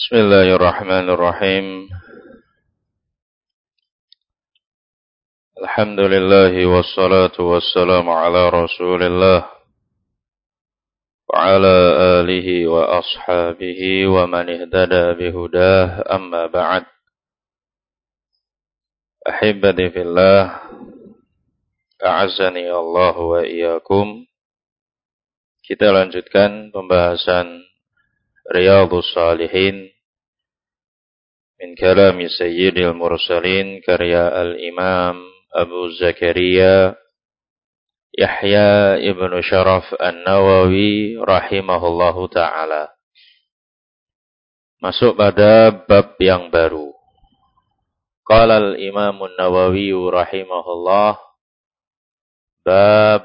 Bismillahirrahmanirrahim. Alhamdulillahi wassalatu wassalamu ala Rasulillah wa ala alihi wa ashabihi wa man ihtada bihudah, amma ba'd. Ahibbati fillah, a'azzani Allah wa iyyakum. Kita lanjutkan pembahasan Riyadhus Shalihin min kalami Sayyidil Mursalin, karya Al-Imam Abu Zakaria Yahya ibn Sharaf An-Nawawi rahimahullahu ta'ala. Masuk pada bab yang baru. Qala al-Imam An-Nawawi rahimahullah, bab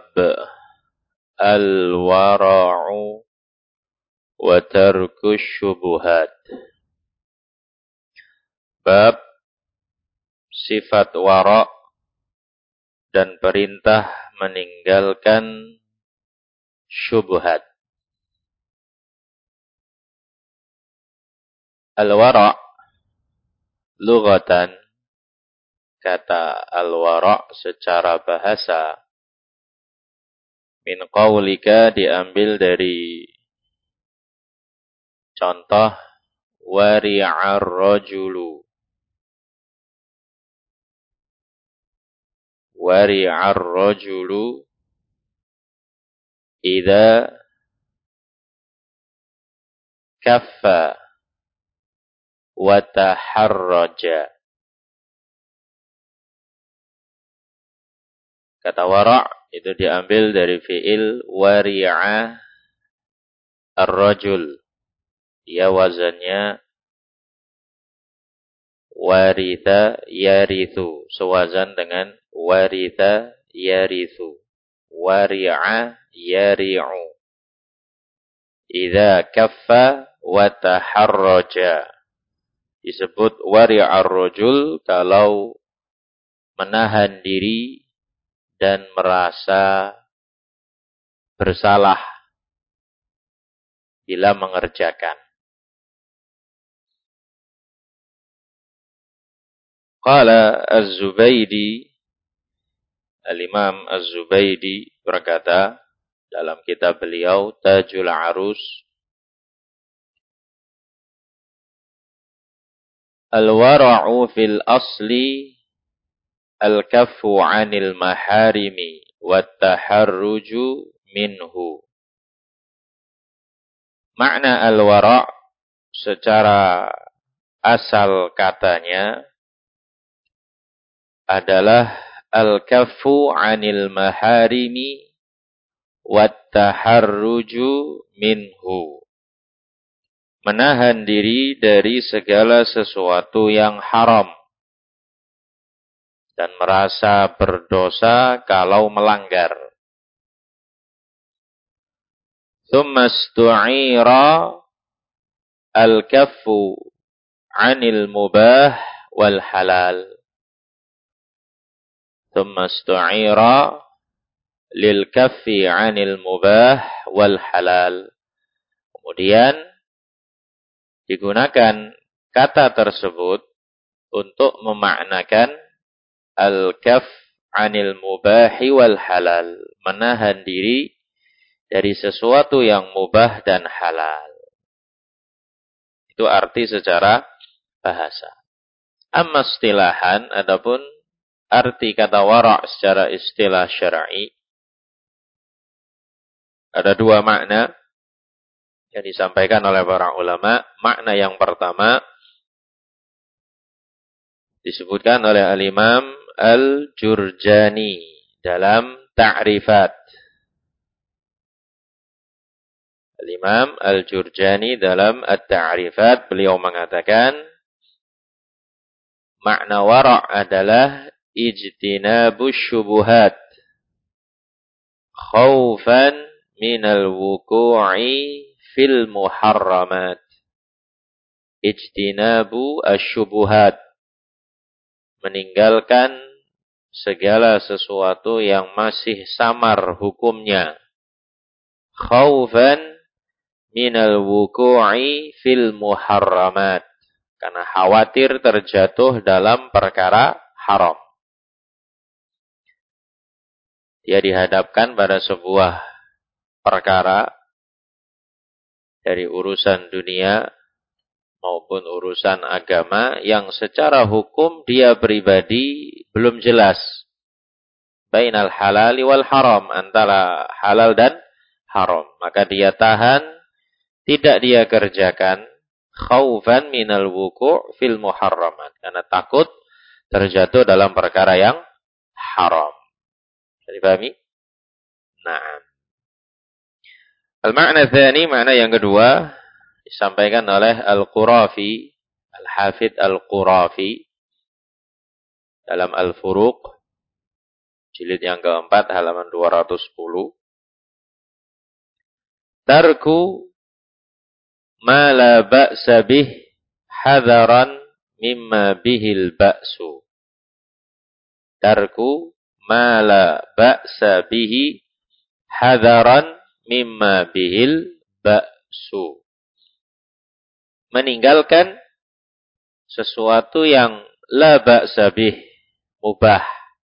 al-wara'u wa tarku syubuhat. Bab sifat wara' dan perintah meninggalkan syubhat. Al-wara' lughatan, kata al-wara' secara bahasa, min qaulika diambil dari contoh wari'ar rajulu. Wari'ar rajulu idza kaffa wa taharraja. Kata wara' itu diambil dari fi'il wari'a ar-rajul. Dia wazannya waritha yarithu, sewazan dengan waritha yarithu. Wari'a yari'u. Idza kaffa wa taharraja. Disebut wari'ar rajul kalau menahan diri dan merasa bersalah bila mengerjakan. Qala Az-Zubaydi, Al-Imam Az-Zubaydi berkata dalam kitab beliau Tajul Arus, al-wara'u fil asli al-kaffu 'anil maharimi wat taharruju minhu. Makna al-wara' secara asal katanya adalah al-kaffu 'anil maharimi wat taharruju minhu. Menahan diri dari segala sesuatu yang haram dan merasa berdosa kalau melanggar. Tsumma istu'ira al-kaffu 'anil mubah wal halal. Tsumma istu'ira lil kaffi 'anil mubah wal halal. Kemudian digunakan kata tersebut untuk memaknakan al-kaff 'anil mubahi wal halal, menahan diri dari sesuatu yang mubah dan halal. Itu arti secara bahasa. Amma istilahan, adapun arti kata wara' secara istilah syar'i, ada dua makna yang disampaikan oleh para ulama. Makna yang pertama disebutkan oleh Al-Imam Al-Jurjani dalam Ta'rifat. Al-Imam Al-Jurjani dalam At-Ta'rifat, beliau mengatakan makna wara' adalah ijtinabus syubuhat khaufan minal wuku'i fil muharramat. Ijtinabu asyubuhat, meninggalkan segala sesuatu yang masih samar hukumnya. Khaufan minal wuku'i fil muharramat. Karena khawatir terjatuh dalam perkara haram. Dia dihadapkan pada sebuah perkara dari urusan dunia maupun urusan agama yang secara hukum dia pribadi belum jelas. Bainal halali wal haram, antara halal dan haram. Maka dia tahan, tidak dia kerjakan, khaufan minal wuku' fil muharramat. Karena takut terjatuh dalam perkara yang haram. Jadi pahami? Nah. Al-ma'na tsani, makna yang kedua disampaikan oleh Al-Qurafi, Al-Hafidh Al-Qurafi dalam Al-Furuq jilid yang keempat halaman 210. Tarku ma la ba'sa bih hadaran mimma bihil ba'su. Tarku ma la ba'sa bihi hadaran mimma bihil ba'su. Meninggalkan sesuatu yang la ba'sa bih, mubah.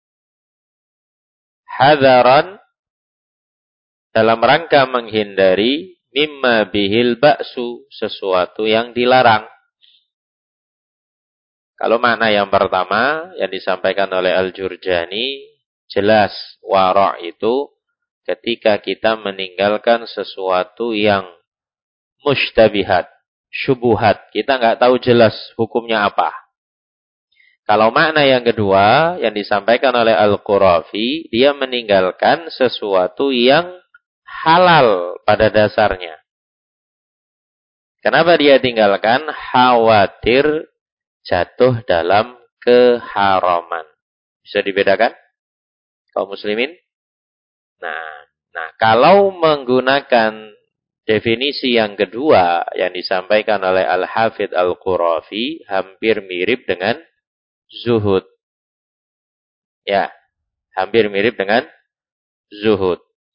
Hadaran, dalam rangka menghindari, mimma bihil ba'su, sesuatu yang dilarang. Kalau makna yang pertama yang disampaikan oleh Al-Jurjani, jelas wara' itu ketika kita meninggalkan sesuatu yang mushtabihat, syubuhat. Kita nggak tahu jelas hukumnya apa. Kalau makna yang kedua yang disampaikan oleh Al-Qurafi, dia meninggalkan sesuatu yang halal pada dasarnya. Kenapa dia tinggalkan? Khawatir jatuh dalam keharaman. Bisa dibedakan kaum muslimin? Nah, kalau menggunakan definisi yang kedua yang disampaikan oleh Al-Hafidh Al-Qurafi, hampir mirip dengan zuhud. Ya, hampir mirip dengan zuhud.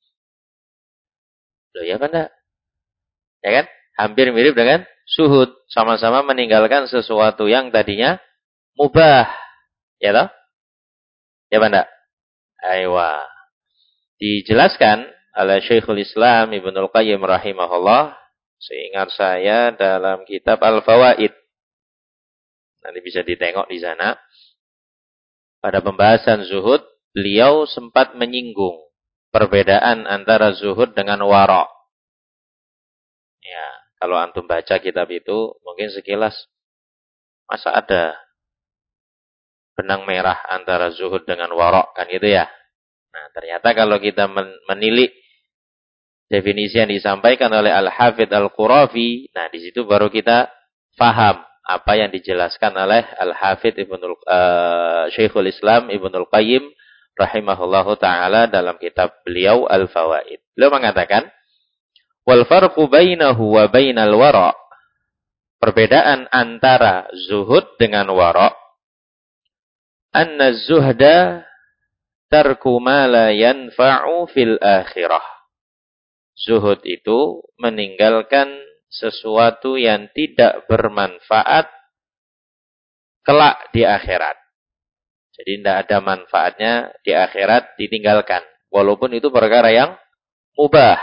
Loh, ya kan enggak? Ya kan? Hampir mirip dengan zuhud. Sama-sama meninggalkan sesuatu yang tadinya mubah. Ya toh? Ya kan enggak? Aywa. Dijelaskan oleh Syekhul Islam Ibnul Qayyim rahimahullah, seingat saya dalam kitab Al-Fawaid. Nanti bisa ditengok di sana. Pada pembahasan zuhud, beliau sempat menyinggung perbedaan antara zuhud dengan wara'. Ya, kalau antum baca kitab itu, mungkin sekilas, masa ada benang merah antara zuhud dengan wara', kan gitu ya. Nah, ternyata kalau kita menilik definisi yang disampaikan oleh Al-Hafidh Al-Qurafi, nah di situ baru kita faham apa yang dijelaskan oleh Al-Hafidh Syekhul Islam Ibnul Qayyim rahimahullahu taala dalam kitab beliau Al-Fawaid. Beliau mengatakan, wal farqu bainahu wa bainal wara'. Perbedaan antara zuhud dengan wara', anna zuhda tarku ma la yanfa'u fil akhirah. Zuhud itu meninggalkan sesuatu yang tidak bermanfaat kelak di akhirat. Jadi tidak ada manfaatnya di akhirat, ditinggalkan. Walaupun itu perkara yang mubah.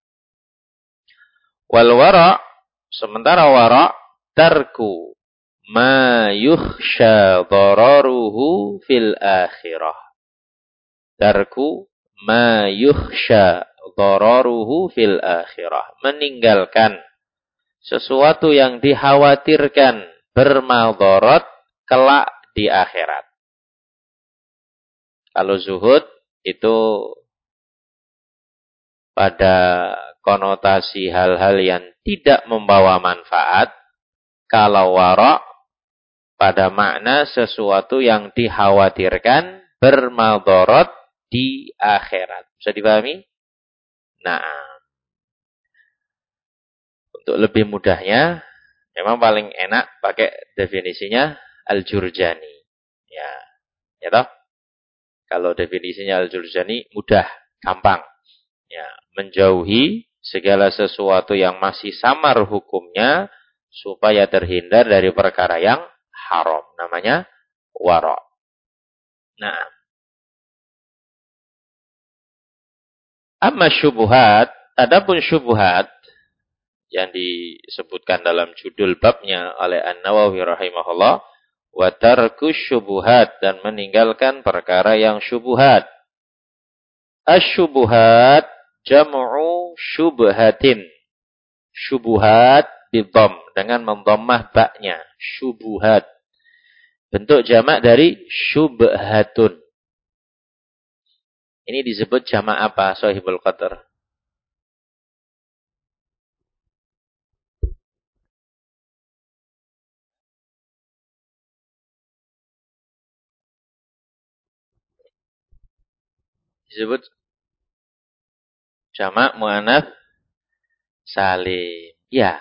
Wal wara', sementara wara' tarku ma yukhsha dararuhu fil akhirah. Tarku ma yukhsha dararuhu fil akhirah. Meninggalkan sesuatu yang dikhawatirkan bermadarat kelak di akhirat. Kalau zuhud itu pada konotasi hal-hal yang tidak membawa manfaat. Kalau wara' pada makna sesuatu yang dikhawatirkan bermadarat di akhirat. Bisa dipahami? Nah, untuk lebih mudahnya, memang paling enak pakai definisinya Al-Jurjani. Ya toh? Kalau definisinya Al-Jurjani mudah, gampang. Ya, menjauhi segala sesuatu yang masih samar hukumnya supaya terhindar dari perkara yang haram. Namanya wara'. Nah, amma syubhat, adapun syubhat yang disebutkan dalam judul babnya oleh An-Nawawi rahimahullah, wa tarku syubhat, dan meninggalkan perkara yang syubhat. Asy-syubhat jam'u syubhatin. Syubhat bidhamm, dengan mendhammah ba-nya, syubhat. Bentuk jamak dari syubhatun. Ini disebut jamak apa, Shahibul Qadar? Disebut jamak muannats salim. Ya,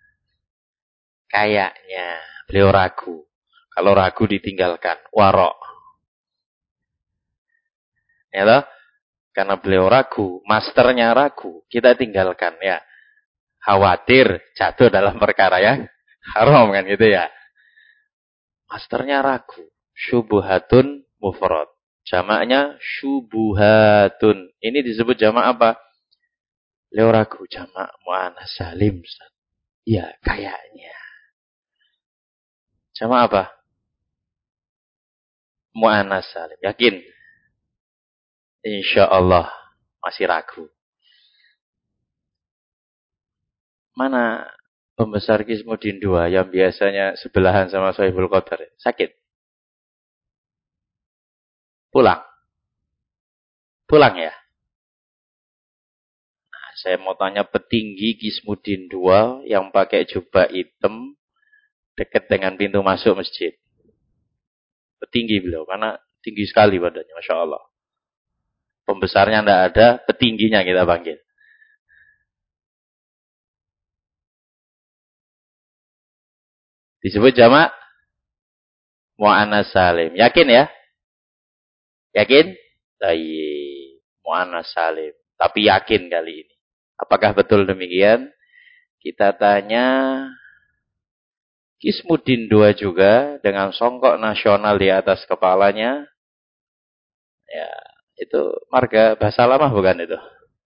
kayaknya beliau ragu. Kalau ragu ditinggalkan, wara'. Ya toh? Karena beliau ragu, masternya ragu, kita tinggalkan ya. Khawatir jatuh dalam perkara yang haram kan gitu ya. Masternya ragu. Syubhatun mufrad. Jamaknya syubuhatun. Ini disebut jamak apa? Beliau ragu, jamak muannats salim. Ya, kayaknya. Jamak apa? Muannats salim. Yakin? Insyaallah masih ragu. Mana pembesar Kismuddin 2 yang biasanya sebelahan sama Shahibul Qadar? Sakit? Pulang? Pulang ya? Nah, saya mau tanya petinggi Kismuddin 2 yang pakai jubah hitam dekat dengan pintu masuk masjid. Petinggi beliau, karena tinggi sekali badannya, Masya Allah. Pembesarnya tidak ada, petingginya kita panggil. Disebut jamak muannats salim. Yakin ya? Yakin? Baik. Muannats salim. Tapi yakin kali ini. Apakah betul demikian? Kita tanya Kismuddin 2 juga dengan songkok nasional di atas kepalanya. Ya, itu marga bahasa lama bukan itu?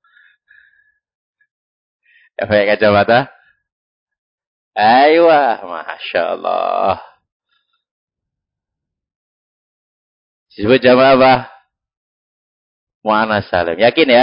Ya, pakai kacamata? Aywa, Masya Allah. Disebut jamak apa? Muannats salim. Yakin ya?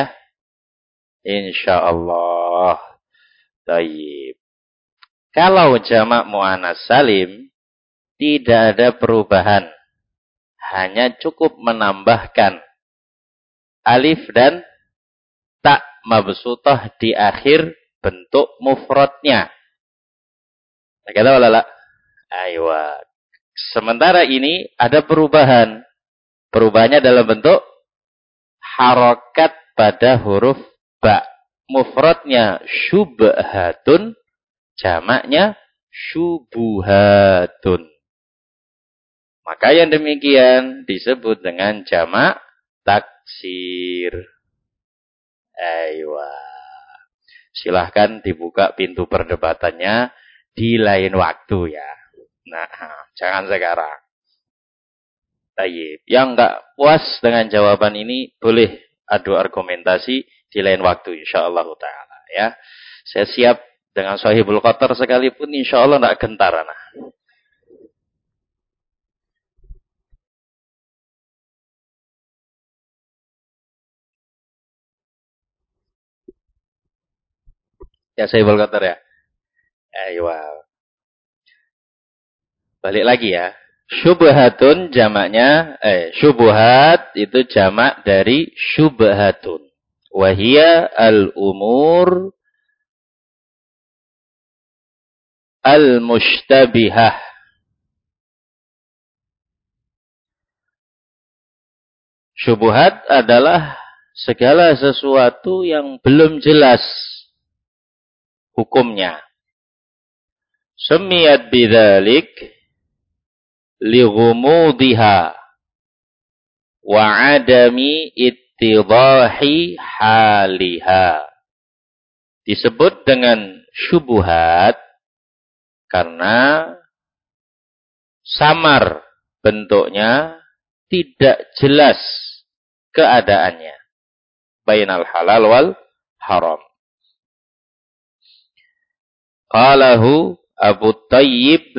Insyaallah. Baik. Kalau jamak muannats salim tidak ada perubahan. Hanya cukup menambahkan alif dan ta mabsutah di akhir bentuk mufradnya. Kata wala? Aywa. Sementara ini ada perubahan. Perubahannya dalam bentuk harokat pada huruf ba. Mufradnya syubhatun, jamaknya syubuhatun. Maka yang demikian disebut dengan jamak taksir. Aywa. Silahkan dibuka pintu perdebatannya di lain waktu ya. Nah, jangan sekarang. Tayyib. Yang enggak puas dengan jawaban ini boleh adu argumentasi di lain waktu insyaallah taala ya. Saya siap dengan Shahibul Qadar sekalipun insyaallah enggak gentar nah. Ya Shahibul Qadar ya. Ayo. Balik lagi ya. Syubhatun jamaknya syubhat itu jamak dari syubhatun. Wahia al-umur al-mushtabihah. Syubhat adalah segala sesuatu yang belum jelas hukumnya. Semiyat bidzalik lighumudiha wa adami ittidahi haliha. disebut dengan syubhat karena samar bentuknya, tidak jelas keadaannya. Bainal halal wal haram. Qalahu Abu Tayyib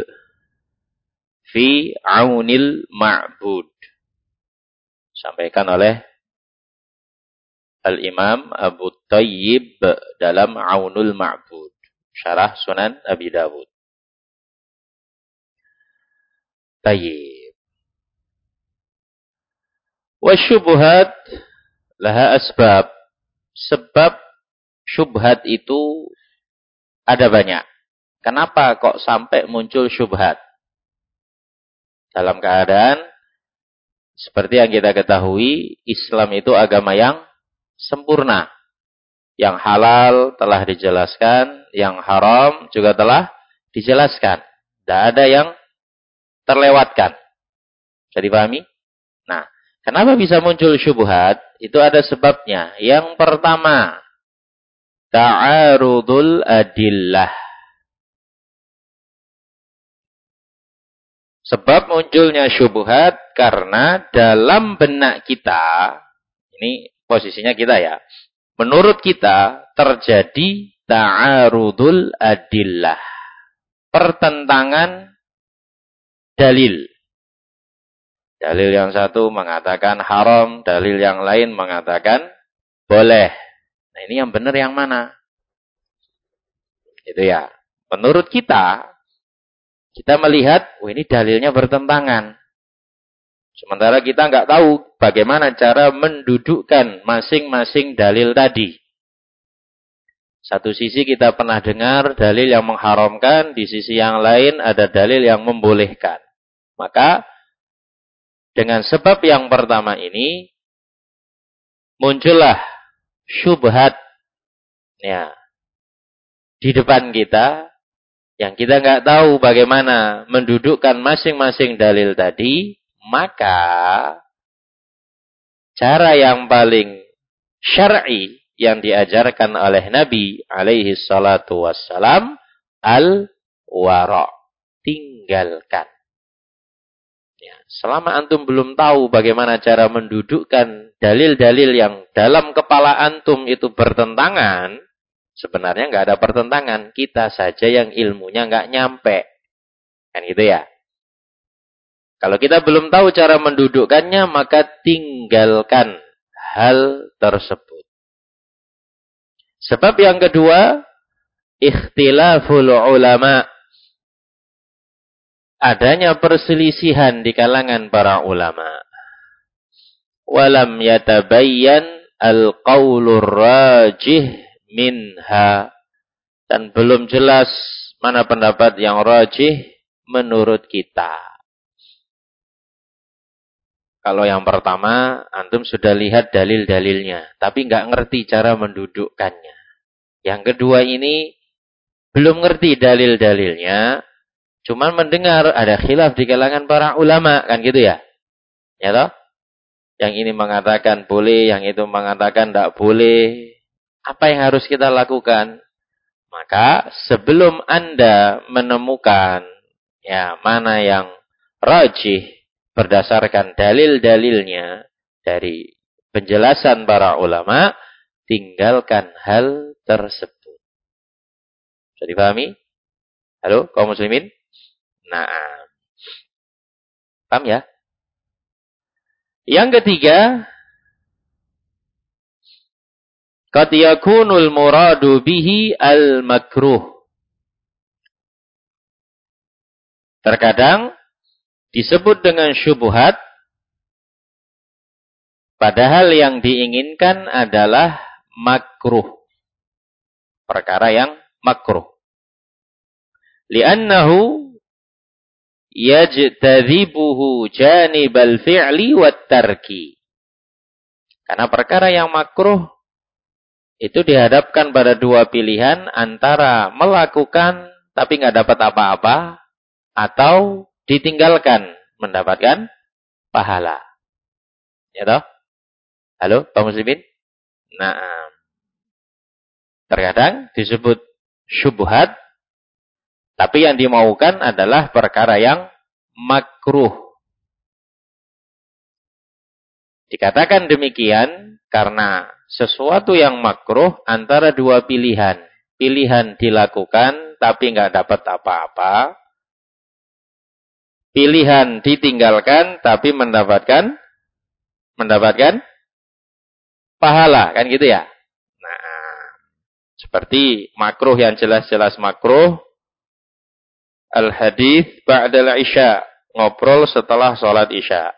fi Aunil Ma'bud. Sampaikan oleh Al-Imam Abu Tayyib dalam Aunul Ma'bud. Syarah Sunan Abi Dawud. Tayyib. Wasyubhat laha asbab. Sebab syubhat itu ada banyak. Kenapa kok sampai muncul syubhat? Dalam keadaan seperti yang kita ketahui, Islam itu agama yang sempurna. Yang halal telah dijelaskan, yang haram juga telah dijelaskan. Tidak ada yang terlewatkan. Bisa dipahami? Nah, kenapa bisa muncul syubhat? Itu ada sebabnya. Yang pertama, ta'arudul adillah. Sebab munculnya syubhat karena dalam benak kita, ini posisinya kita ya, menurut kita terjadi ta'arudul adillah. Pertentangan dalil. Dalil yang satu mengatakan haram, dalil yang lain mengatakan boleh. Nah, ini yang benar yang mana? Itu ya. Menurut kita melihat, ini dalilnya bertentangan. Sementara kita nggak tahu bagaimana cara mendudukkan masing-masing dalil tadi. Satu sisi kita pernah dengar dalil yang mengharamkan, di sisi yang lain ada dalil yang membolehkan. Maka dengan sebab yang pertama ini muncullah syubhat ya di depan kita yang kita nggak tahu bagaimana mendudukkan masing-masing dalil tadi, maka cara yang paling syar'i yang diajarkan oleh Nabi alaihi salatu wassalam, al-wara', tinggalkan. Ya, selama antum belum tahu bagaimana cara mendudukkan dalil-dalil yang dalam kepala antum itu bertentangan, sebenarnya nggak ada pertentangan, kita saja yang ilmunya nggak nyampe. Kan gitu ya. Kalau kita belum tahu cara mendudukkannya, maka tinggalkan hal tersebut. Sebab yang kedua, ikhtilaful ulama. Adanya perselisihan di kalangan para ulama. Walam yatabayyan al-qawlur rajih minha. Dan belum jelas mana pendapat yang rajih menurut kita. Kalau yang pertama, antum sudah lihat dalil-dalilnya, tapi nggak ngerti cara mendudukkannya. Yang kedua ini, belum ngerti dalil-dalilnya, cuman mendengar ada khilaf di kalangan para ulama, kan gitu ya? Ya toh? Yang ini mengatakan boleh, yang itu mengatakan tidak boleh. Apa yang harus kita lakukan? Maka sebelum Anda menemukan ya mana yang rajih berdasarkan dalil-dalilnya dari penjelasan para ulama, tinggalkan hal tersebut. Bisa dipahami? Halo, kaum muslimin? Nah, paham ya? Yang ketiga, qad yakunul muradu bihi al-makruh. Terkadang disebut dengan syubhat, padahal yang diinginkan adalah makruh. Perkara yang makruh. Li'annahu yajtadhibuhu janibal fi'li wat tarki. Karena perkara yang makruh itu dihadapkan pada dua pilihan antara melakukan tapi nggak dapat apa-apa atau ditinggalkan mendapatkan pahala. Ya toh? Halo, kaum muslimin? Nah, Terkadang disebut syubhat, tapi yang dimaukan adalah perkara yang makruh. Dikatakan demikian karena sesuatu yang makruh antara dua pilihan. Pilihan dilakukan tapi nggak dapat apa-apa. Pilihan ditinggalkan tapi mendapatkan pahala, kan gitu ya? Nah, seperti makruh yang jelas-jelas makruh, al-hadits ba'dal isya, ngobrol setelah sholat isya.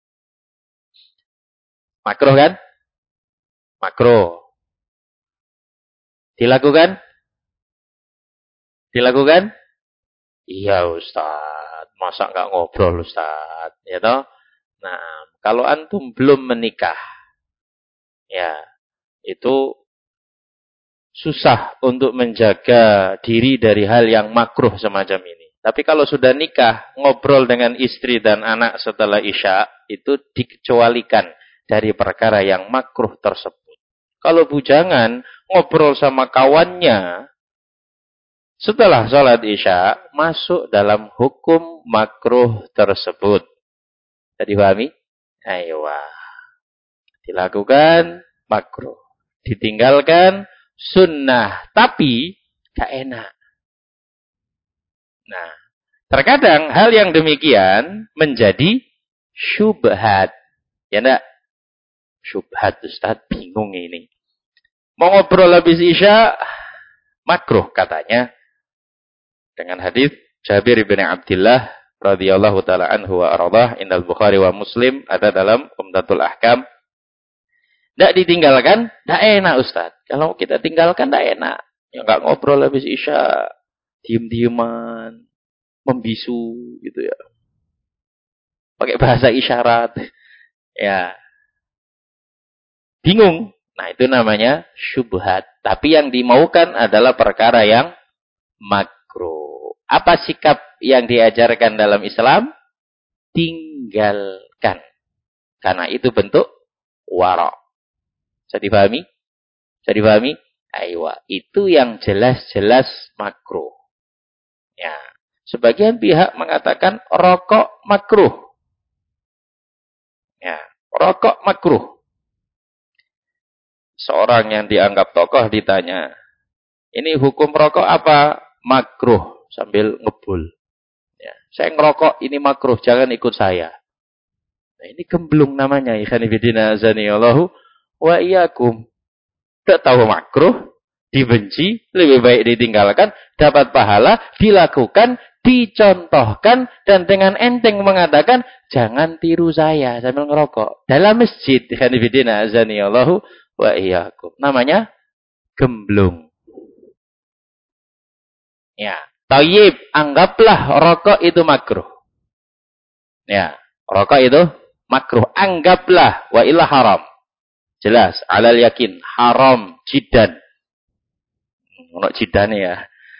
Makruh kan? Makruh. Dilakukan? Dilakukan? Iya Ustaz. Masa nggak ngobrol Ustaz? Ya toh? Nah, kalau antum belum menikah, ya, itu susah untuk menjaga diri dari hal yang makruh semacam ini. Tapi kalau sudah nikah, ngobrol dengan istri dan anak setelah isya, itu dikecualikan dari perkara yang makruh tersebut. Kalau bujangan, ngobrol sama kawannya, setelah sholat isya, masuk dalam hukum makruh tersebut. Tadi pahami? Ayo, dilakukan makruh. Ditinggalkan sunnah. Tapi gak enak. Nah, terkadang hal yang demikian menjadi syubhat. Ya enggak? Syubhat, Ustaz, bingung ini. Mau ngobrol habis isya, makruh katanya. Dengan hadis Jabir bin Abdullah radhiyallahu taala anhu wa ardhah indal Bukhari wa Muslim, ada dalam Umdatul Ahkam. Tidak ditinggalkan, tidak enak Ustaz. Kalau kita tinggalkan tidak enak. Ya nggak ngobrol habis isya, diem-dieman, membisu gitu ya. Pakai bahasa isyarat. Ya. Bingung. Nah, itu namanya syubhat. Tapi yang dimaukan adalah perkara yang makruh. Apa sikap yang diajarkan dalam Islam? Tinggalkan. Karena itu bentuk wara'. Bisa dipahami? Bisa dipahami? Aywa, itu yang jelas-jelas makruh. Ya. Sebagian pihak mengatakan rokok makruh. Ya, rokok makruh. Seorang yang dianggap tokoh ditanya, ini hukum rokok apa? Makruh, sambil ngebul. Ya, saya ngerokok, ini makruh, jangan ikut saya. Nah, ini gemblung namanya. Ikhwanifidina azaniyallahu wa iyyakum. Tidak tahu makruh, dibenci, lebih baik ditinggalkan, dapat pahala, dilakukan, dicontohkan, dan dengan enteng mengatakan, jangan tiru saya sambil ngerokok. Dalam masjid, ikhwanifidina azaniyallahu wa iyyakum. Namanya gemblung. Ya, tayyib, anggaplah rokok itu makruh. Ya, rokok itu makruh. Anggaplah, wa illa haram. Jelas, alal yakin, haram, jidan. Ono jidane ya.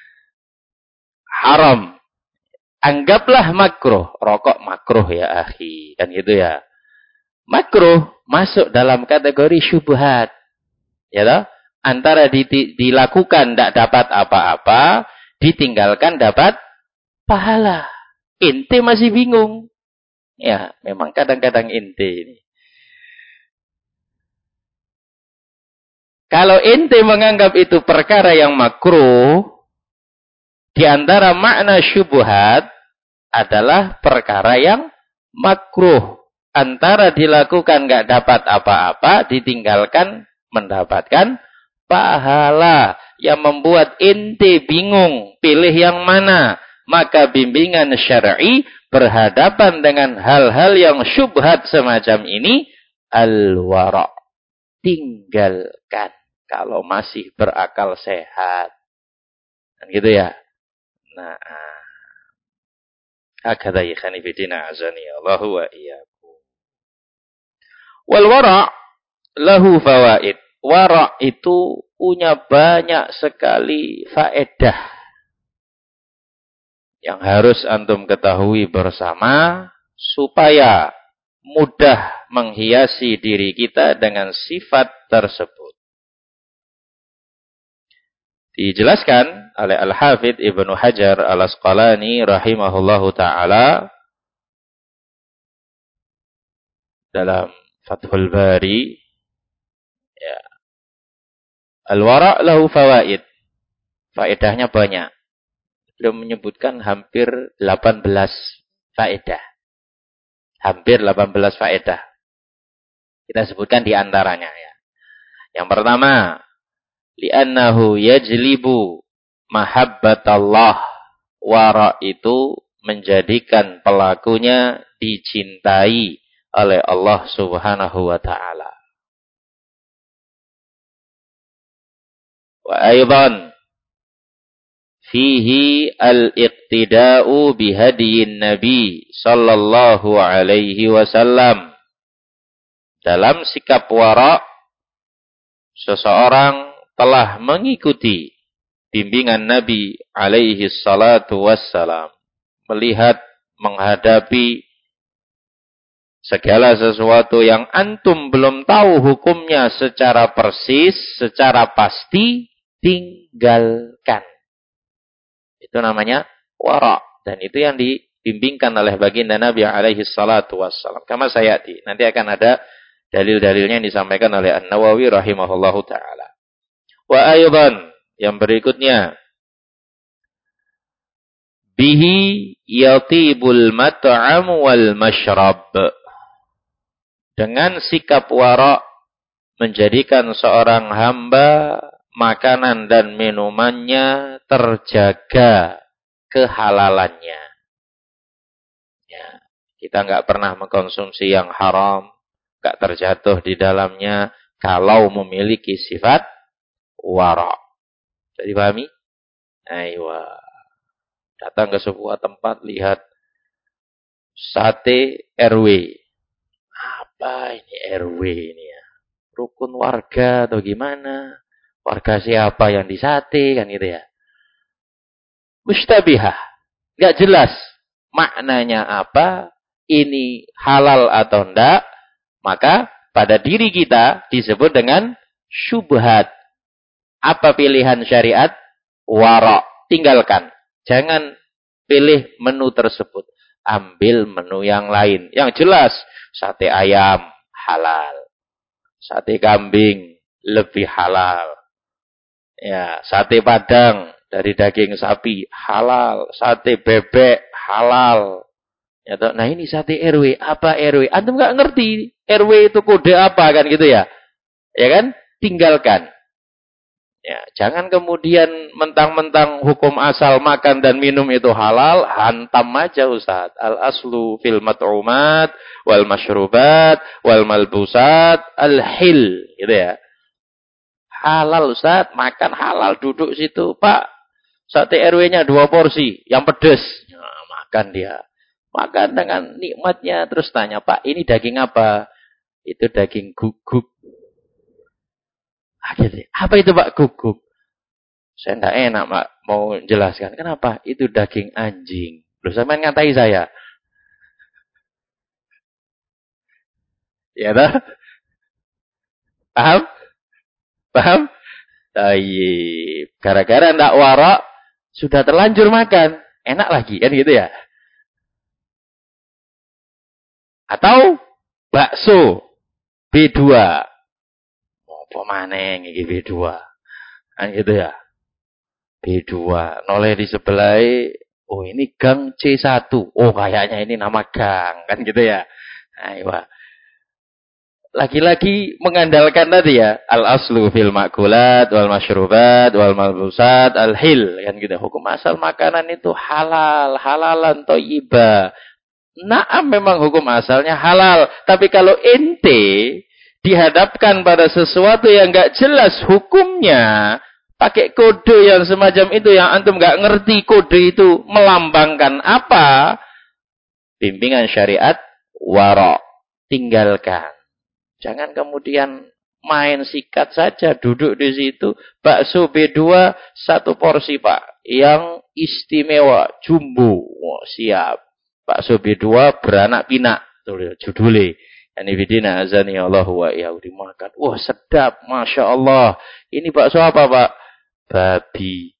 Haram. Anggaplah makruh. Rokok makruh ya akhi. Kan gitu ya. Makruh masuk dalam kategori syubhat. Ya toh? Antara dilakukan tidak dapat apa-apa, ditinggalkan dapat pahala. Ente masih bingung. Ya, memang kadang-kadang ente ini. Kalau ente menganggap itu perkara yang makruh, di antara makna syubhat adalah perkara yang makruh. Antara dilakukan nggak dapat apa-apa, ditinggalkan mendapatkan pahala. Yang membuat ente bingung, pilih yang mana. Maka bimbingan syar'i berhadapan dengan hal-hal yang syubhat semacam ini, al-wara'. Tinggalkan. Kalau masih berakal sehat. Dan gitu ya. Nah, hakadha yakhanifidina azani Allahu wa iyyakum. Wal wara' lahu fawaid. Wara' itu punya banyak sekali faedah yang harus antum ketahui bersama supaya mudah menghiasi diri kita dengan sifat tersebut. Dijelaskan oleh Al-Hafidz Ibnu Hajar Al-Asqalani rahimahullahu ta'ala dalam Fathul Bari, ya, al-wara' lahu fawaid. Faedahnya banyak. Beliau menyebutkan hampir 18 faedah. Hampir 18 faedah. Kita sebutkan di antaranya, ya. Yang pertama, li'annahu yajlibu mahabbatallah. Wara' itu menjadikan pelakunya dicintai oleh Allah Subhanahu wa ta'ala. Wa aydan fihi al-iqtida'u bihadiyin Nabi sallallahu alaihi wasallam. Dalam sikap wara', seseorang telah mengikuti bimbingan Nabi alaihi salatu wassalam. Melihat, menghadapi segala sesuatu yang antum belum tahu hukumnya secara persis, secara pasti, tinggalkan. Itu namanya wara'. Dan itu yang dibimbingkan oleh baginda Nabi alaihi salatu wassalam. Kama sayati. Nanti akan ada dalil-dalilnya yang disampaikan oleh An-Nawawi rahimahullahu ta'ala. Wa aydan, yang berikutnya. Bihi yatibul mat'am wal mashrab. Dengan sikap wara' menjadikan seorang hamba makanan dan minumannya terjaga kehalalannya. Ya, kita nggak pernah mengkonsumsi yang haram, nggak terjatuh di dalamnya kalau memiliki sifat wara'. Jadi pahami? Aywa. Datang ke sebuah tempat, lihat sate RW. Apa ini RW ini ya? Rukun warga atau gimana? Warga siapa yang disate kan gitu ya. Mustabihah. Enggak jelas maknanya apa, ini halal atau enggak, maka pada diri kita disebut dengan syubhat. Apa pilihan syariat? Wara'. Tinggalkan. Jangan pilih menu tersebut. Ambil menu yang lain. Yang jelas, sate ayam halal. Sate kambing lebih halal. Ya, sate padang dari daging sapi halal, sate bebek halal. Ya, nah ini sate RW, apa RW? Antum nggak ngerti RW itu kode apa kan gitu ya? Ya kan? Tinggalkan. Ya, jangan kemudian mentang-mentang hukum asal makan dan minum itu halal, hantam aja Ustaz. Al-aslu fil mat'umat wal masyrubat wal malbusat al-hil, gitu ya. Halal Ustaz, makan halal, duduk situ, Pak. Sate RW-nya 2 porsi, yang pedes. Nah, makan dia. Makan dengan nikmatnya, terus tanya, Pak, ini daging apa? Itu daging guguk. Apa itu Pak guguk? Saya enggak enak Pak mau jelaskan. Kenapa? Itu daging anjing. Loh, sampean ngatai saya. Ya dah? Paham? Paham? Tayyib. Gara-gara ndak wara, sudah terlanjur makan. Enak lagi, kan gitu ya? Atau bakso B2. Apa maneh iki B2? Kan gitu ya? B2. Noleh di sebelah, oh ini gang C1. Oh kayaknya ini nama gang, kan gitu ya? Ayo. Lagi-lagi mengandalkan tadi ya, al-aslu fil makulat wal masyrubat wal malbusat al-hil, kan gitu. Hukum asal makanan itu halal, halalan thayyibah. Naam memang hukum asalnya halal, tapi kalau ente dihadapkan pada sesuatu yang enggak jelas hukumnya, pakai kode yang semacam itu yang antum enggak ngerti kode itu melambangkan apa, bimbingan syariat wara', tinggalkan. Jangan kemudian main sikat saja, duduk di situ, bakso B2 1 porsi Pak, yang istimewa, jumbo, oh, siap. Bakso B2 beranak pinak, judulnya. Anifidina azani Allah wa iyyahu, dimakan. Wah sedap, Masya Allah. Ini bakso apa Pak? babi.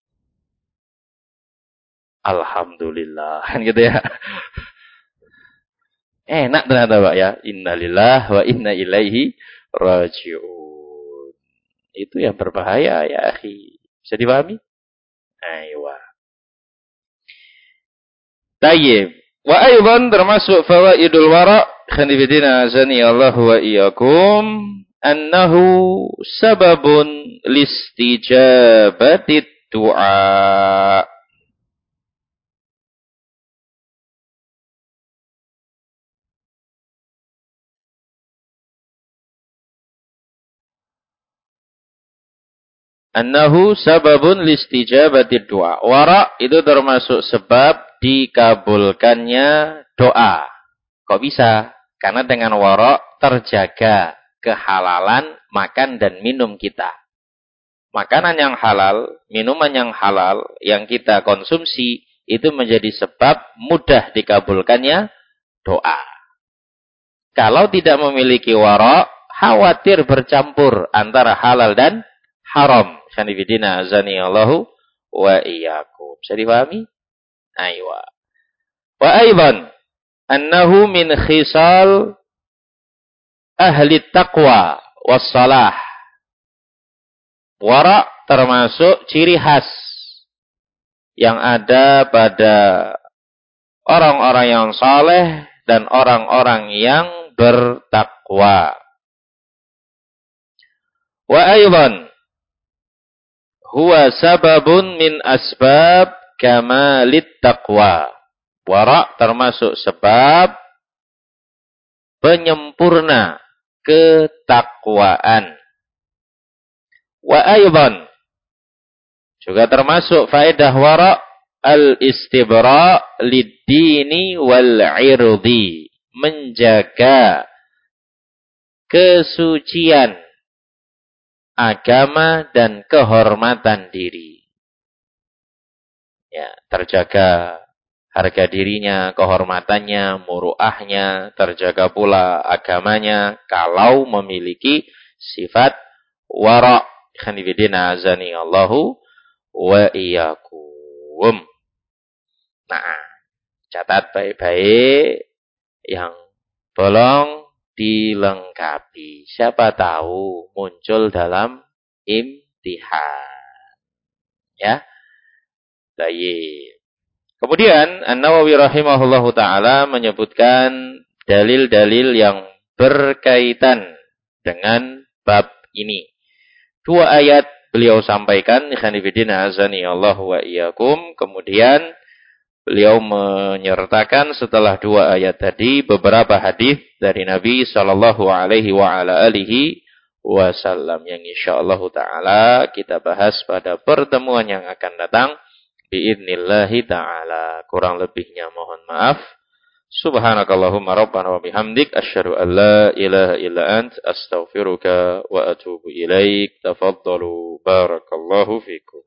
Alhamdulillah. Kan gitu ya. Enak ternyata Pak ya. Innalillah wa inna ilaihi raji'un. Itu yang berbahaya ya akhi. Bisa dipahami? Aywa. Tayyib. Wa aydan termasuk fawaidul wara' khanifidina azani Allah wa iyyakum annahu sababun listijabatid du'a. Annahu sababun listijabatid du'a. Wara' itu termasuk sebab dikabulkannya doa. Kok bisa? Karena dengan wara' terjaga kehalalan makan dan minum kita. Makanan yang halal, minuman yang halal yang kita konsumsi itu menjadi sebab mudah dikabulkannya doa. Kalau tidak memiliki wara', khawatir bercampur antara halal dan haram. Khanifidina azani Allahu wa iyyakum. Bisa dipahami? Aywa. Wa aidan annahu min khisal ahli taqwa was salah. Wara' termasuk ciri khas yang ada pada orang-orang yang saleh dan orang-orang yang bertakwa. Wa aidan huwa sababun min asbab kamalit taqwa. Wara' termasuk sebab penyempurna ketakwaan. Wa aidan juga termasuk faedah wara' al-istibra' lid-dini wal 'irdi. Menjaga kesucian agama dan kehormatan diri. Ya, terjaga harga dirinya, kehormatannya, muruahnya, terjaga pula agamanya kalau memiliki sifat wara'. Khanifidina azani Allahu wa iyyakum. Nah, catat baik-baik yang tolong dilengkapi. Siapa tahu muncul dalam imtihan. Ya. Baik. Kemudian An-Nawawi rahimahullahu taala menyebutkan dalil-dalil yang berkaitan dengan bab ini. 2 ayat beliau sampaikan, khanifidina azani Allah wa iyyakum. Kemudian beliau menyertakan setelah 2 ayat tadi beberapa hadis dari Nabi sallallahu alaihi wa ala alihi wasallam yang insyaallah taala kita bahas pada pertemuan yang akan datang biidznillah taala. Kurang lebihnya mohon maaf. Subhanakallahumma rabbana wa bihamdik asyhadu an la ilaha illa ant astaghfiruka wa atubu ilaik. Tafaddalu barakallahu fikum.